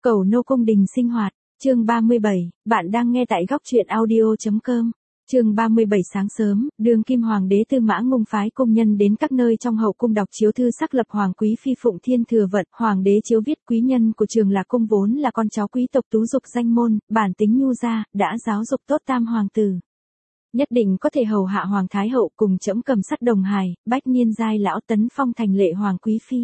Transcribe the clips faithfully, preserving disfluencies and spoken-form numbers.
Cầu nô cung đình sinh hoạt, chương ba mươi bảy, bạn đang nghe tại góc truyện audio.com. Chương ba mươi bảy sáng sớm, Đường Kim Hoàng đế Tư Mã Ngung phái công nhân đến các nơi trong hậu cung đọc chiếu thư sắc lập Hoàng quý phi Phụng Thiên Thừa Vận. Hoàng đế chiếu viết quý nhân của Trường là Cung vốn là con cháu quý tộc tú dục danh môn, bản tính nhu gia, đã giáo dục tốt tam hoàng tử. Nhất định có thể hầu hạ Hoàng Thái hậu cùng trẫm cầm sắt đồng hài, bách niên giai lão tấn phong thành lệ Hoàng quý phi.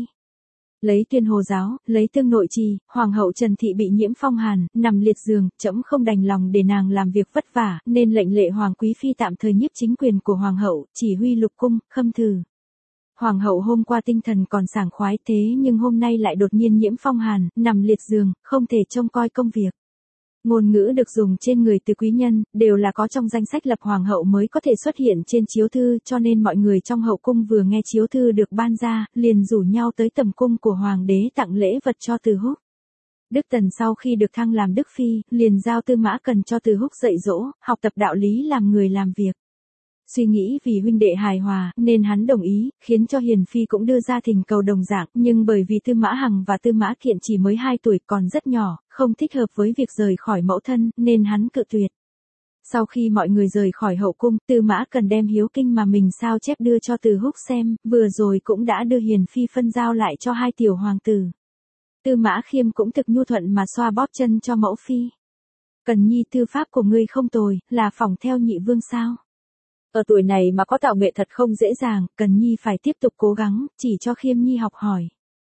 Lấy Tuyên Hồ giáo, lấy Tương Nội trì, Hoàng hậu Trần Thị bị nhiễm phong hàn, nằm liệt giường, trẫm không đành lòng để nàng làm việc vất vả, nên lệnh lệ Hoàng quý phi tạm thời nhiếp chính quyền của Hoàng hậu, chỉ huy lục cung, khâm thử. Hoàng hậu hôm qua tinh thần còn sảng khoái thế nhưng hôm nay lại đột nhiên nhiễm phong hàn, nằm liệt giường, không thể trông coi công việc. Ngôn ngữ được dùng trên người từ quý nhân, đều là có trong danh sách lập hoàng hậu mới có thể xuất hiện trên chiếu thư, cho nên mọi người trong hậu cung vừa nghe chiếu thư được ban ra, liền rủ nhau tới tầm cung của hoàng đế tặng lễ vật cho Từ Húc. Đức Tần sau khi được thăng làm Đức Phi, liền giao Tư Mã Cần cho Từ Húc dạy dỗ, học tập đạo lý làm người làm việc. Suy nghĩ vì huynh đệ hài hòa, nên hắn đồng ý, khiến cho Hiền Phi cũng đưa ra thỉnh cầu đồng dạng, nhưng bởi vì Tư Mã Hằng và Tư Mã Kiện chỉ mới hai tuổi còn rất nhỏ, không thích hợp với việc rời khỏi mẫu thân, nên hắn cự tuyệt. Sau khi mọi người rời khỏi hậu cung, Tư Mã Cần đem hiếu kinh mà mình sao chép đưa cho Từ Húc xem, vừa rồi cũng đã đưa Hiền Phi phân giao lại cho hai tiểu hoàng tử. Tư Mã Khiêm cũng thực nhu thuận mà xoa bóp chân cho mẫu phi. Cần nhi thư pháp của ngươi không tồi, là phỏng theo nhị vương sao? Ở tuổi này mà có tạo nghệ thật không dễ dàng, Cần nhi phải tiếp tục cố gắng, chỉ cho Khiêm nhi học hỏi.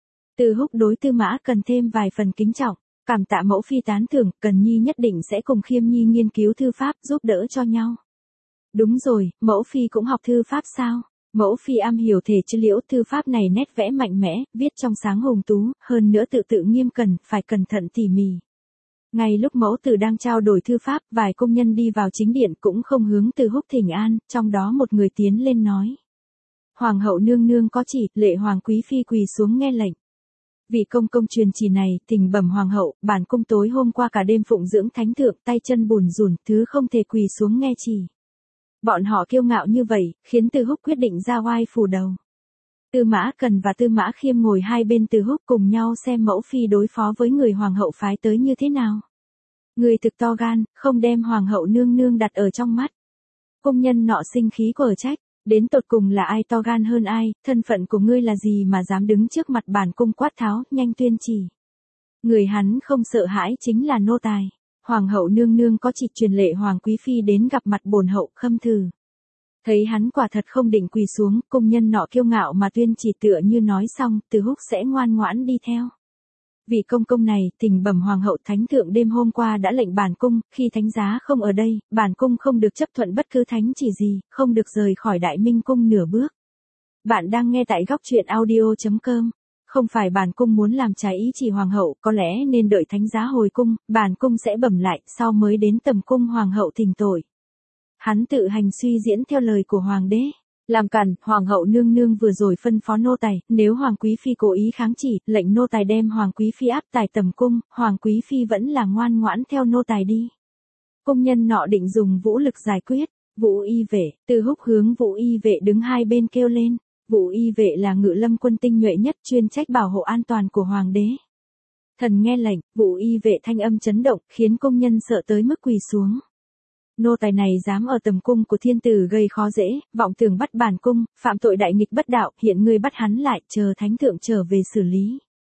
Từ Húc đối Tư Mã Cần thêm vài phần kính trọng, cảm tạ mẫu phi tán thưởng, Cần nhi nhất định sẽ cùng Khiêm nhi nghiên cứu thư pháp giúp đỡ cho nhau. Đúng rồi, mẫu phi cũng học thư pháp sao? Mẫu phi am hiểu thể chữ liễu, thư pháp này nét vẽ mạnh mẽ, viết trong sáng hùng tú, hơn nữa tự tự nghiêm cẩn, phải cẩn thận tỉ mỉ. Ngay lúc mẫu tử đang trao đổi thư pháp, vài công nhân đi vào chính điện cũng không hướng Từ Húc thỉnh an, trong đó một người tiến lên nói. Hoàng hậu nương nương có chỉ, lệ Hoàng quý phi quỳ xuống nghe lệnh. Vì công công truyền chỉ này, thỉnh bẩm hoàng hậu, bản cung tối hôm qua cả đêm phụng dưỡng thánh thượng, tay chân bùn rùn, thứ không thể quỳ xuống nghe chỉ. Bọn họ kiêu ngạo như vậy, khiến Từ Húc quyết định ra oai phủ đầu. Tư Mã Cần và Tư Mã Khiêm ngồi hai bên Từ Húc cùng nhau xem mẫu phi đối phó với người hoàng hậu phái tới như thế nào. Người thực to gan, không đem hoàng hậu nương nương đặt ở trong mắt. Công nhân nọ sinh khí của trách, đến tột cùng là ai to gan hơn ai, thân phận của ngươi là gì mà dám đứng trước mặt bản cung quát tháo, nhanh tuyên chỉ. Người hắn không sợ hãi chính là nô tài. Hoàng hậu nương nương có chỉ truyền lệ Hoàng quý phi đến gặp mặt bổn hậu khâm thử. Thấy hắn quả thật không định quỳ xuống, công nhân nọ kiêu ngạo mà tuyên chỉ tựa như nói xong, Từ Húc sẽ ngoan ngoãn đi theo. Vì công công này, thỉnh bẩm hoàng hậu thánh thượng đêm hôm qua đã lệnh bản cung, khi thánh giá không ở đây, bản cung không được chấp thuận bất cứ thánh chỉ gì, không được rời khỏi Đại Minh cung nửa bước. Bạn đang nghe tại góc truyện audio.com. Không phải bản cung muốn làm trái ý chỉ hoàng hậu, có lẽ nên đợi thánh giá hồi cung, bản cung sẽ bẩm lại, sau mới đến tầm cung hoàng hậu thỉnh tội. Hắn tự hành suy diễn theo lời của hoàng đế. Làm cản, hoàng hậu nương nương vừa rồi phân phó nô tài, nếu hoàng quý phi cố ý kháng chỉ, lệnh nô tài đem hoàng quý phi áp tải tầm cung, hoàng quý phi vẫn là ngoan ngoãn theo nô tài đi. Công nhân nọ định dùng vũ lực giải quyết. Vũ y vệ, Từ Húc hướng vũ y vệ đứng hai bên kêu lên. Vũ y vệ là ngự lâm quân tinh nhuệ nhất, chuyên trách bảo hộ an toàn của hoàng đế. Thần nghe lệnh, vũ y vệ thanh âm chấn động, khiến công nhân sợ tới mức quỳ xuống. Nô tài này dám ở tầm cung của thiên tử gây khó dễ, vọng tưởng bắt bản cung, phạm tội đại nghịch bất đạo, hiện ngươi bắt hắn lại, chờ thánh thượng trở về xử lý.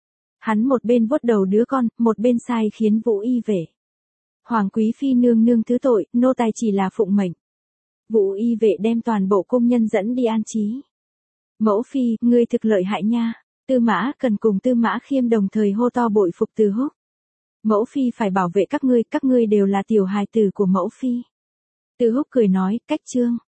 Hắn một bên vuốt đầu đứa con, một bên sai khiến vũ y vệ. Hoàng quý phi nương nương thứ tội, nô tài chỉ là phụng mệnh. Vũ y vệ đem toàn bộ công nhân dẫn đi an trí. Mẫu phi, ngươi thực lợi hại nha. Tư Mã Cần cùng Tư Mã Khiêm đồng thời hô to bội phục Từ Húc. Mẫu phi phải bảo vệ các ngươi, các ngươi đều là tiểu hài tử của mẫu phi. Từ Húc cười nói, cách chương,